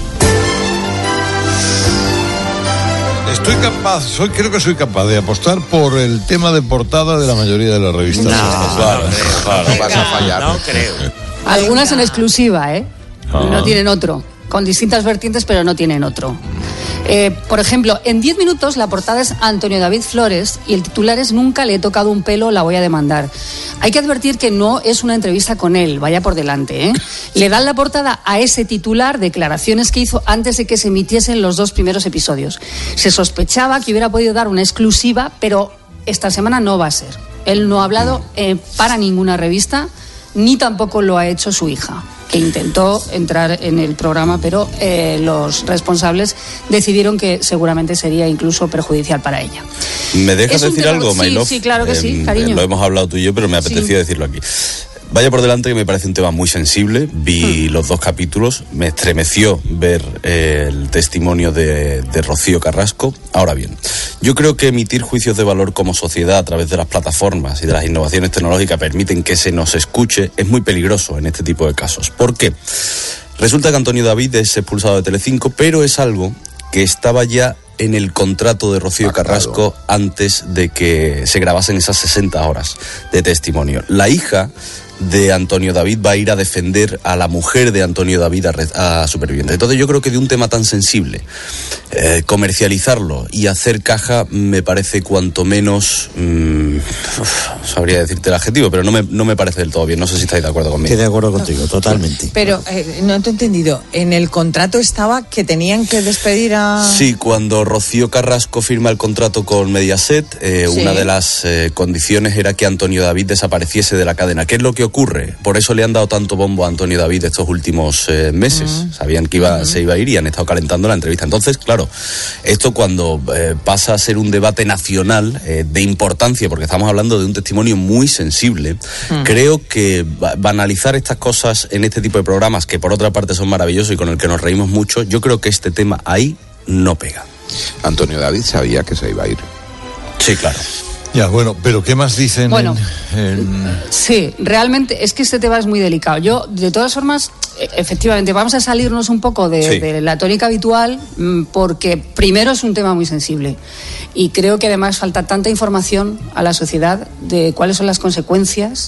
Estoy capaz, soy, creo que soy capaz de apostar por el tema de portada de la mayoría de las revistas. No, claro, claro, no vas a fallar. No creo. Algunas en exclusiva, ¿eh? Ah. No tienen otro. Con distintas vertientes, pero no tienen otro. Eh, por ejemplo, en diez minutos la portada es Antonio David Flores y el titular es Nunca le he tocado un pelo, la voy a demandar. Hay que advertir que no es una entrevista con él, vaya por delante, ¿eh? Le dan la portada a ese titular, declaraciones que hizo antes de que se emitiesen los dos primeros episodios. Se sospechaba que hubiera podido dar una exclusiva, pero esta semana no va a ser. Él no ha hablado eh, para ninguna revista, ni tampoco lo ha hecho su hija, que intentó entrar en el programa, pero eh, los responsables decidieron que seguramente sería incluso perjudicial para ella. ¿Me dejas Es un decir tema- algo, sí, My Love? sí, claro que Eh, sí, cariño. Lo hemos hablado tú y yo, pero me apetecía Sí. decirlo aquí. Vaya por delante que me parece un tema muy sensible. Vi Hmm. los dos capítulos, me estremeció ver eh, el testimonio de, de Rocío Carrasco. Ahora bien, yo creo que emitir juicios de valor como sociedad a través de las plataformas y de las innovaciones tecnológicas permiten que se nos escuche es muy peligroso en este tipo de casos. ¿Por qué? Resulta que Antonio David es expulsado de Telecinco, pero es algo que estaba ya en el contrato de Rocío Carrasco antes de que se grabasen esas sesenta horas de testimonio. La hija de Antonio David va a ir a defender a la mujer de Antonio David a, a Supervivientes. Entonces yo creo que de un tema tan sensible, eh, comercializarlo y hacer caja me parece cuanto menos, mmm, uf, sabría decirte el adjetivo, pero no me, no me parece del todo bien. No sé si estáis de acuerdo conmigo. Estoy de acuerdo contigo, totalmente. Pero eh, no te he entendido, en el contrato estaba que tenían que despedir a... Sí, cuando Rocío Carrasco firma el contrato con Mediaset, eh, Sí. una de las eh, condiciones era que Antonio David desapareciese de la cadena. ¿Qué es lo que ocurre? Por eso le han dado tanto bombo a Antonio David estos últimos eh, meses. Mm. Sabían que iba, Mm. se iba a ir y han estado calentando la entrevista. Entonces, claro, esto cuando eh, pasa a ser un debate nacional eh, de importancia, porque estamos hablando de un testimonio muy sensible, Mm. creo que ba- banalizar estas cosas en este tipo de programas, que por otra parte son maravillosos y con el que nos reímos mucho, yo creo que este tema ahí no pega. Antonio David sabía que se iba a ir. Sí, claro. Ya, bueno, pero ¿qué más dicen Bueno. en, en- Sí, realmente es que este tema es muy delicado. Yo, de todas formas, e- efectivamente, vamos a salirnos un poco de, Sí. de la tónica habitual, mm, porque primero es un tema muy sensible y creo que además falta tanta información a la sociedad de cuáles son las consecuencias,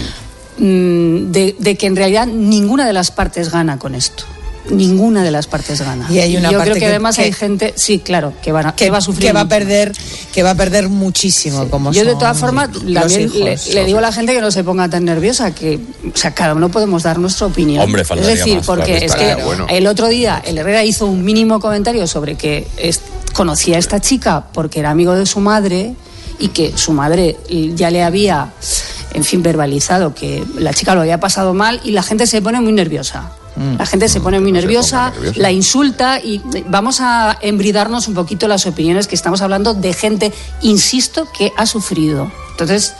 mm, de, de que en realidad ninguna de las partes gana con esto. Ninguna de las partes gana. Y hay una yo parte creo que, que- además que- hay gente, sí, claro, que, van a, que, que va a sufrir. que va a mucho. perder que va a perder muchísimo como Yo de son todas formas los también hijos. le, le digo a la gente que no se ponga tan nerviosa, que o sea, cada uno podemos dar nuestra opinión. Hombre, faltaría es decir, más, porque claro, es que estaría bueno. el otro día el Herrera hizo un mínimo comentario sobre que es- conocía a esta chica porque era amigo de su madre y que su madre ya le había, en fin, verbalizado que la chica lo había pasado mal y la gente se pone muy nerviosa. La gente se pone muy nerviosa, nerviosa. la insulta y vamos a embridarnos un poquito las opiniones, que estamos hablando de gente, insisto, que ha sufrido. Entonces,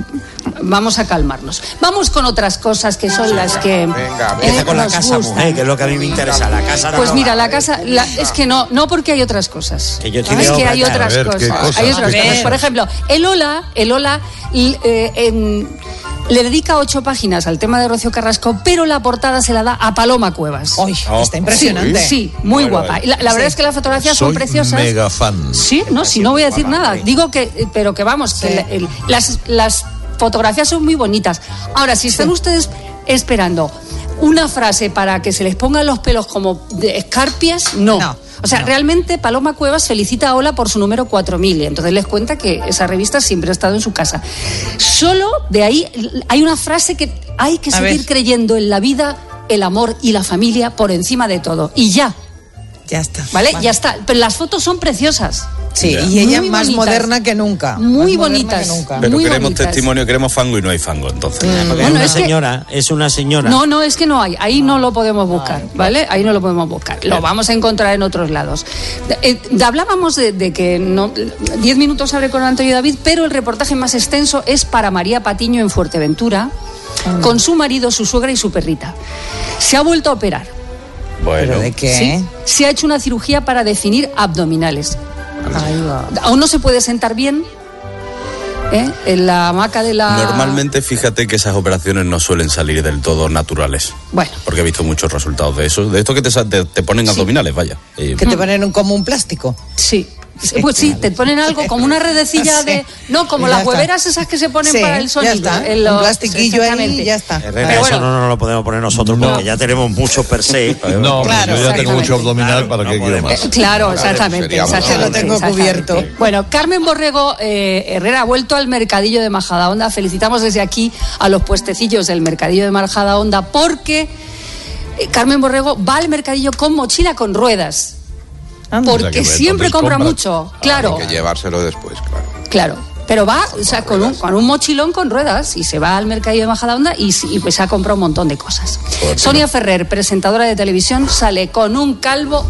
vamos a calmarnos. Vamos con otras cosas que son las que Venga, eh, Empieza con la nos casa, gustan. mujer, que es lo que a mí me interesa. La casa no Pues la mira, va. la casa, la- es que no, no porque hay otras cosas. Que yo es tiene que obra, hay claro. otras A ver, ¿qué cosas. cosas? Hay otras ¿Qué cosas. cosas? Por ejemplo, el Ola, el Ola l- eh, em, le dedica ocho páginas al tema de Rocío Carrasco, pero la portada se la da a Paloma Cuevas. Uy, está impresionante. Sí, sí, muy Bueno, guapa. eh. Y La, la verdad Sí. es que las fotografías son Soy preciosas. mega fan. Sí, no, si no voy a decir nada. Digo que, eh, pero que vamos, que Sí. la- el- las, las fotografías son muy bonitas. Ahora, si están ustedes esperando una frase para que se les pongan los pelos como de escarpias, no. No, O sea, no. realmente Paloma Cuevas felicita a Ola por su número cuatro mil y entonces les cuenta que esa revista siempre ha estado en su casa. Solo de ahí hay una frase que hay que A seguir ver. creyendo en la vida, el amor y la familia por encima de todo. Y ya, Ya está. ¿vale? Ya está. Pero las fotos son preciosas. Sí, Ya. y ella Muy más bonitas. moderna que nunca. Muy Más moderna bonitas. que nunca. Pero Muy queremos bonitas. testimonio, queremos fango y no hay fango, entonces. Porque Bueno, es una es que- señora, es una señora. No, no, es que no hay. Ahí no lo podemos buscar, ¿vale? Ahí no lo podemos buscar. Lo vamos a encontrar en otros lados. Eh, de- hablábamos de, de que no, diez minutos abre con Antonio David, pero el reportaje más extenso es para María Patiño en Fuerteventura, con su marido, su suegra y su perrita. Se ha vuelto a operar. Bueno, ¿Pero de qué? ¿Sí? Se ha hecho una cirugía para definir abdominales. Ahí va. Aún no se puede sentar bien ¿eh? En la hamaca de la... Normalmente, fíjate que esas operaciones no suelen salir del todo naturales. Bueno. Porque he visto muchos resultados de eso. De esto que te, te, te ponen sí. abdominales, vaya. Y... Que te ponen un, como un plástico. Sí. Sí, pues sí, te ponen algo como una redecilla sí. de... No, como las hueveras esas que se ponen sí, para el sonido. Ya está, en los, un plastiquillo ahí y ya está. Herrera, pero bueno, eso no nos lo podemos poner nosotros no. porque ya tenemos mucho per se. No, claro, yo ya tengo mucho abdominal, claro, para no que quiero más. Eh, claro, exactamente. exactamente lo tengo cubierto. Bueno, Carmen Borrego eh, Herrera ha vuelto al mercadillo de Majadahonda. Felicitamos desde aquí a los puestecillos del mercadillo de Majadahonda porque eh, Carmen Borrego va al mercadillo con mochila con ruedas. Porque o sea, que siempre compra compras. mucho, claro. Hay que llevárselo después, claro. Claro, pero va, o sea, con un, con un mochilón con ruedas y se va al mercadillo de Majadahonda y, y pues ha comprado un montón de cosas. Sonia Ferrer, presentadora de televisión, sale con un calvo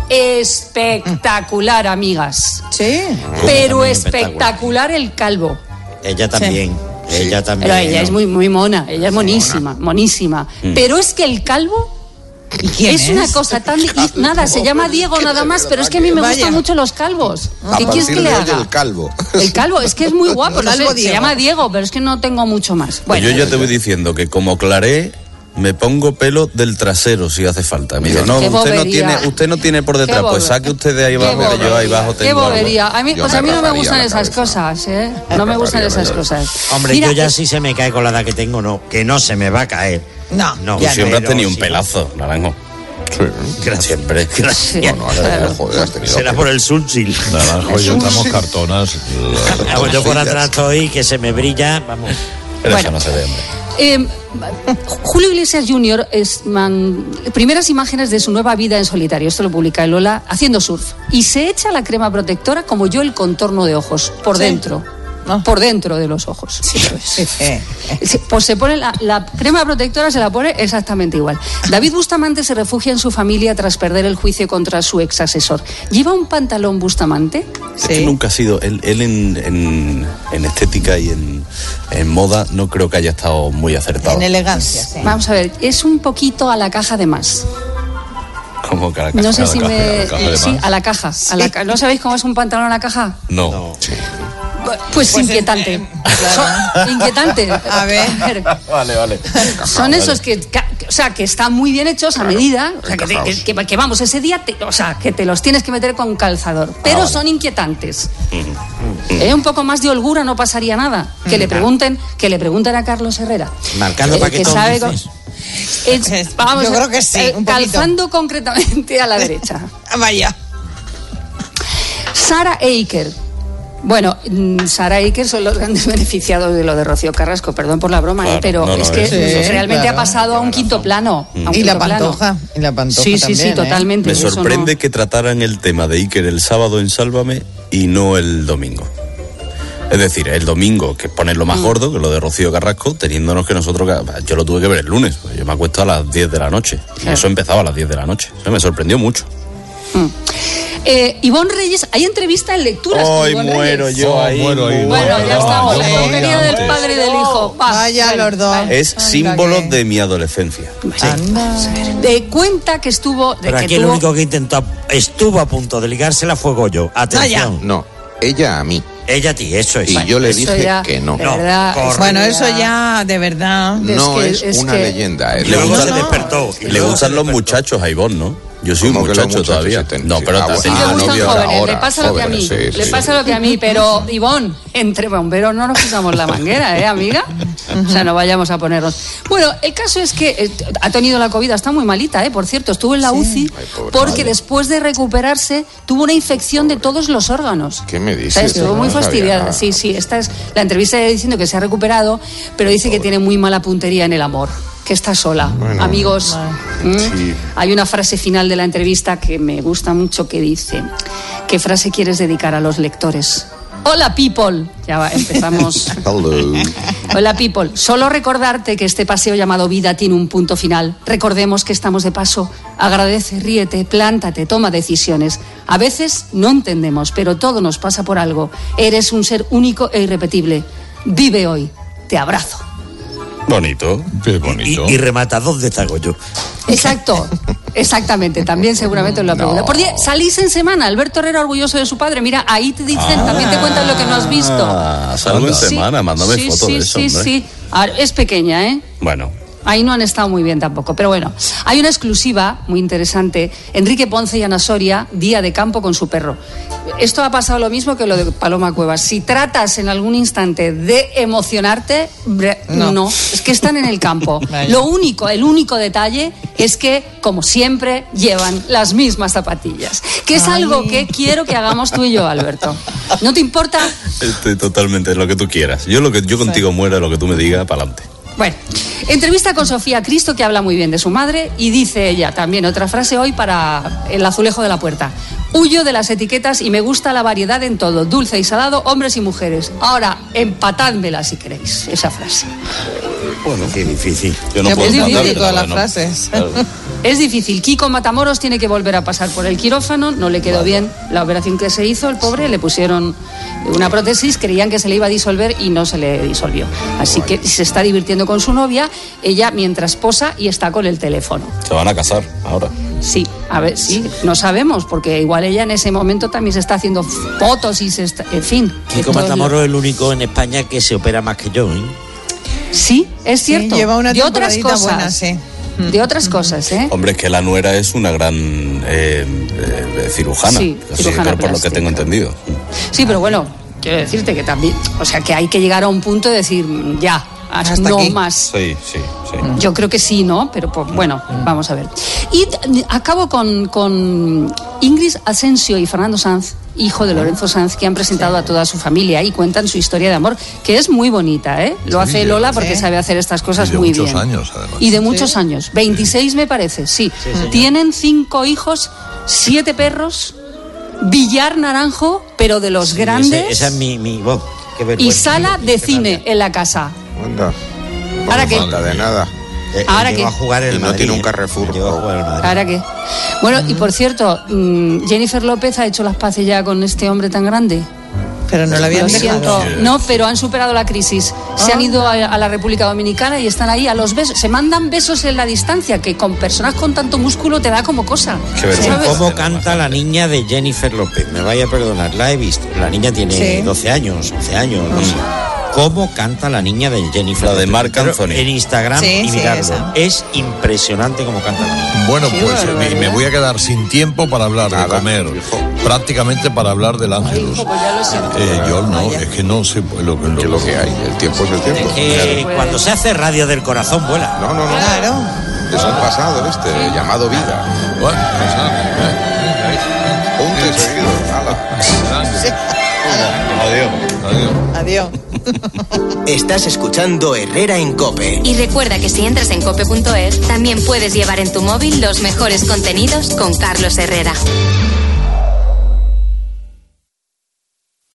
espectacular, amigas. Sí. Pero espectacular el calvo. Ella también. Sí. Ella también. Pero ella es muy, muy mona, ella es monísima, monísima. Mm. Pero es que el calvo... ¿Y quién es, es una cosa tan... Y nada, se llama Diego nada más, pero es que a mí me Vaya. gustan mucho los calvos. ¿Qué quieres que le haga? El calvo. El calvo, es que es muy guapo. No sé, se llama Diego, pero es que no tengo mucho más. Bueno. Yo ya te voy diciendo que como Claré, me pongo pelo del trasero si hace falta. Me dice, no, usted no, tiene, usted no tiene por detrás, pues saque usted de ahí abajo, que yo ahí abajo tengo. Qué bobería. A mí, pues a mí no me gustan esas cosas, ¿eh? No me gustan esas cosas. Hombre, Mira, yo ya sí se me cae con la edad que tengo, no, que no se me va a caer. No, no. Tú siempre has tenido un pelazo, Naranjo. Sí. Gracias. Siempre. Gracias. No, no, claro. Joder, has tenido será por el sunsil. Naranjo y yo estamos cartonas. Pues yo por atrás estoy, que se me brilla, vamos. Pero bueno, eso no se ve, hombre. Eh, Julio Iglesias junior es man, primeras imágenes de su nueva vida en solitario. Esto lo publica el Lola, haciendo surf. Y se echa la crema protectora como yo el contorno de ojos, por sí. dentro. ¿No? Por dentro de los ojos. Sí, pues. pues se pone la, la crema protectora, se la pone exactamente igual. David Bustamante se refugia en su familia tras perder el juicio contra su ex asesor. ¿Lleva un pantalón Bustamante? Es sí. que nunca ha sido. Él, él en, en, en estética y en, en moda no creo que haya estado muy acertado. En elegancia, sí. Vamos a ver, es un poquito a la caja de más. ¿Cómo que a la caja? No sé si caja, me. A la caja sí, a la caja. A la ca... ¿No sabéis cómo es un pantalón a la caja? No. no. Sí. Pues, pues inquietante. Eh, claro. Son, inquietante. A ver. Vale, vale. Son esos que, que, o sea, que están muy bien hechos a medida. O sea, que, que, que, que vamos, ese día, te, o sea, que te los tienes que meter con calzador. Pero ah, vale. son inquietantes. Mm. Eh, un poco más de holgura no pasaría nada. Que mm. le pregunten, que le pregunten a Carlos Herrera. Marcando eh, paquetón. Sabe con, es, vamos, yo creo que sí. Eh, calzando concretamente a la derecha. Vaya. Sarah Aker. Bueno, Sarah Aker son los grandes beneficiados de lo de Rocío Carrasco, perdón por la broma, claro, ¿eh? pero no, no, es que sí, realmente claro, ha pasado a un quinto plano. Mm. A un y, quinto la pantoja, plano. y la pantoja. Sí, también, sí, sí, ¿eh? totalmente. Me sorprende no... que trataran el tema de Iker el sábado en Sálvame y no el domingo. Es decir, el domingo, que es ponerlo más mm. gordo que lo de Rocío Carrasco, teniéndonos que nosotros... Yo lo tuve que ver el lunes, pues yo me acuesto a las diez de la noche. Claro. Y eso empezaba a las diez de la noche. Eso me sorprendió mucho. Mm. Eh, Ivonne Reyes, hay entrevista en lecturas. Hoy muero Reyes. yo ahí. Muero ahí. Bueno, ya estamos. La tontería del padre y del hijo. Va, Vaya bueno, los dos. Es Anda símbolo que... de mi adolescencia. Sí. De cuenta que estuvo. De Pero que aquí tuvo... el único que intentó, estuvo a punto de ligársela fue Goyo. Atención. No, ella a mí. Ella a ti, eso es. Y bueno, yo le dije ya, que no. no verdad, bueno, eso ya, de verdad. No es, que, es, es una que... leyenda. Es le gustan, se despertó. Le gustan los muchachos a Ivonne, ¿no? Yo soy un muchacho todavía. Ten, no, pero ah, te sí, ah, le gustan novio jóvenes, ahora, le pasa lo que a mí, sí, le sí. pasa lo que a mí, pero Ivonne, entre bomberos no nos pisamos la manguera, ¿eh, amiga? O sea, no vayamos a ponernos. Bueno, el caso es que eh, ha tenido la COVID, está muy malita, ¿eh? Por cierto, estuvo en la sí. U C I Ay, porque madre. Después de recuperarse tuvo una infección de todos los órganos. ¿Qué me dices? O sea, estuvo muy no fastidiada. Sí, sí, esta es la entrevista diciendo que se ha recuperado, pero dice Pobre. que tiene muy mala puntería en el amor. Que está sola. Bueno, amigos, bueno. Sí. Hay una frase final de la entrevista que me gusta mucho que dice: ¿qué frase quieres dedicar a los lectores? Hola people, ya va, empezamos. Hello. Hola people, solo recordarte que este paseo llamado vida tiene un punto final. Recordemos que estamos de paso. Agradece, ríete, plántate, toma decisiones. A veces no entendemos, pero todo nos pasa por algo. Eres un ser único e irrepetible. Vive hoy. Te abrazo. Bonito. Qué bonito. Y, y remata, ¿dónde está Goyo? Exacto, exactamente, también seguramente lo ha preguntado. No. Por día, salís en semana, Alberto Herrera orgulloso de su padre, mira, ahí te dicen, ah, también te cuentan lo que no has visto. Ah, salgo en semana, sí, mándame sí, fotos sí, de eso, sí, hombre. sí, sí. Es pequeña, ¿eh? Bueno. Ahí no han estado muy bien tampoco, pero bueno. Hay una exclusiva muy interesante. Enrique Ponce y Ana Soria, día de campo con su perro. Esto ha pasado lo mismo que lo de Paloma Cuevas. Si tratas en algún instante de emocionarte, no, no es que están en el campo. Lo único, el único detalle es que, como siempre, llevan las mismas zapatillas. Que es Ay. algo que quiero que hagamos tú y yo, Alberto. ¿No te importa? Estoy totalmente, lo que tú quieras. Yo lo que yo contigo sí. muera, lo que tú me digas, para adelante. Bueno, entrevista con Sofía Cristo, que habla muy bien de su madre, y dice ella también otra frase hoy para el azulejo de la puerta. Huyo de las etiquetas y me gusta la variedad en todo, dulce y salado, hombres y mujeres. Ahora, empatádmela si queréis, esa frase. Bueno, qué difícil. Yo no puedo es difícil todas las frases. Claro. Es difícil. Kiko Matamoros tiene que volver a pasar por el quirófano, no le quedó vale. bien la operación que se hizo, el pobre, le pusieron una prótesis, creían que se le iba a disolver y no se le disolvió. Así vale. que se está divirtiendo con su novia, ella mientras posa y está con el teléfono. Se van a casar ahora. Sí, a ver, sí, no sabemos, porque igual ella en ese momento también se está haciendo fotos y se está, en fin. Kiko Matamoros es el único en España que se opera más que yo, ¿eh? Sí, es cierto. Sí, lleva una de otras cosas. Buena, sí. De otras cosas, ¿eh? Hombre, es que la nuera es una gran eh, eh, cirujana. Sí, así, cirujana por lo que tengo entendido. Sí, pero bueno, quiero decirte que también, o sea, que hay que llegar a un punto de decir, ya, hasta no aquí. Más. Sí, sí, sí. Yo creo que sí, ¿no? Pero pues, bueno, vamos a ver. Y acabo con, con Ingrid Asensio y Fernando Sanz, hijo de Lorenzo Sanz, que han presentado a toda su familia y cuentan su historia de amor, que es muy bonita, ¿eh? Lo hace Lola porque sabe hacer estas cosas muy bien. Y de muchos años, además. Y de muchos sí. años. veintiséis me parece, sí. sí Tienen cinco hijos, siete perros, billar naranjo, pero de los sí, grandes. Ese, esa es mi, mi voz. Y sala de cine en la casa. Anda. ¿Ahora qué? De nada. Eh, ¿Ahora qué? A jugar el y no Madrid, tiene un Carrefour. ¿Ahora qué? Bueno, y por cierto, Jennifer López ha hecho las paces ya con este hombre tan grande. Pero no la habían Lo dejado. siento. No, pero han superado la crisis. Se ah. han ido a, a la República Dominicana y están ahí a los besos. Se mandan besos en la distancia, que con personas con tanto músculo te da como cosa. ¿Cómo canta la niña de Jennifer López? Me vaya a perdonar, la he visto. La niña tiene sí. doce años, once años. No sé. ¿Cómo canta la niña de Jennifer? La de Marc Anthony. En Instagram sí, y sí, mirarlo. Esa. Es impresionante cómo canta la niña. Bueno, Qué pues me, me voy a quedar sin tiempo para hablar Nada, de comer. Hijo. Prácticamente para hablar del Ángelus. Ay, hijo, pues ya lo siento. Eh, yo no, Vaya. es que no sé lo, lo, lo, lo que hay. El tiempo es el tiempo. Es que claro. cuando se hace radio del corazón vuela. No, no, no. Claro. Es un pasado este, sí. llamado vida. Bueno, Punto y seguido. Hala. Sí. Adiós. Adiós. Adiós. Estás escuchando Herrera en COPE. Y recuerda que si entras en cope punto es, también puedes llevar en tu móvil los mejores contenidos con Carlos Herrera.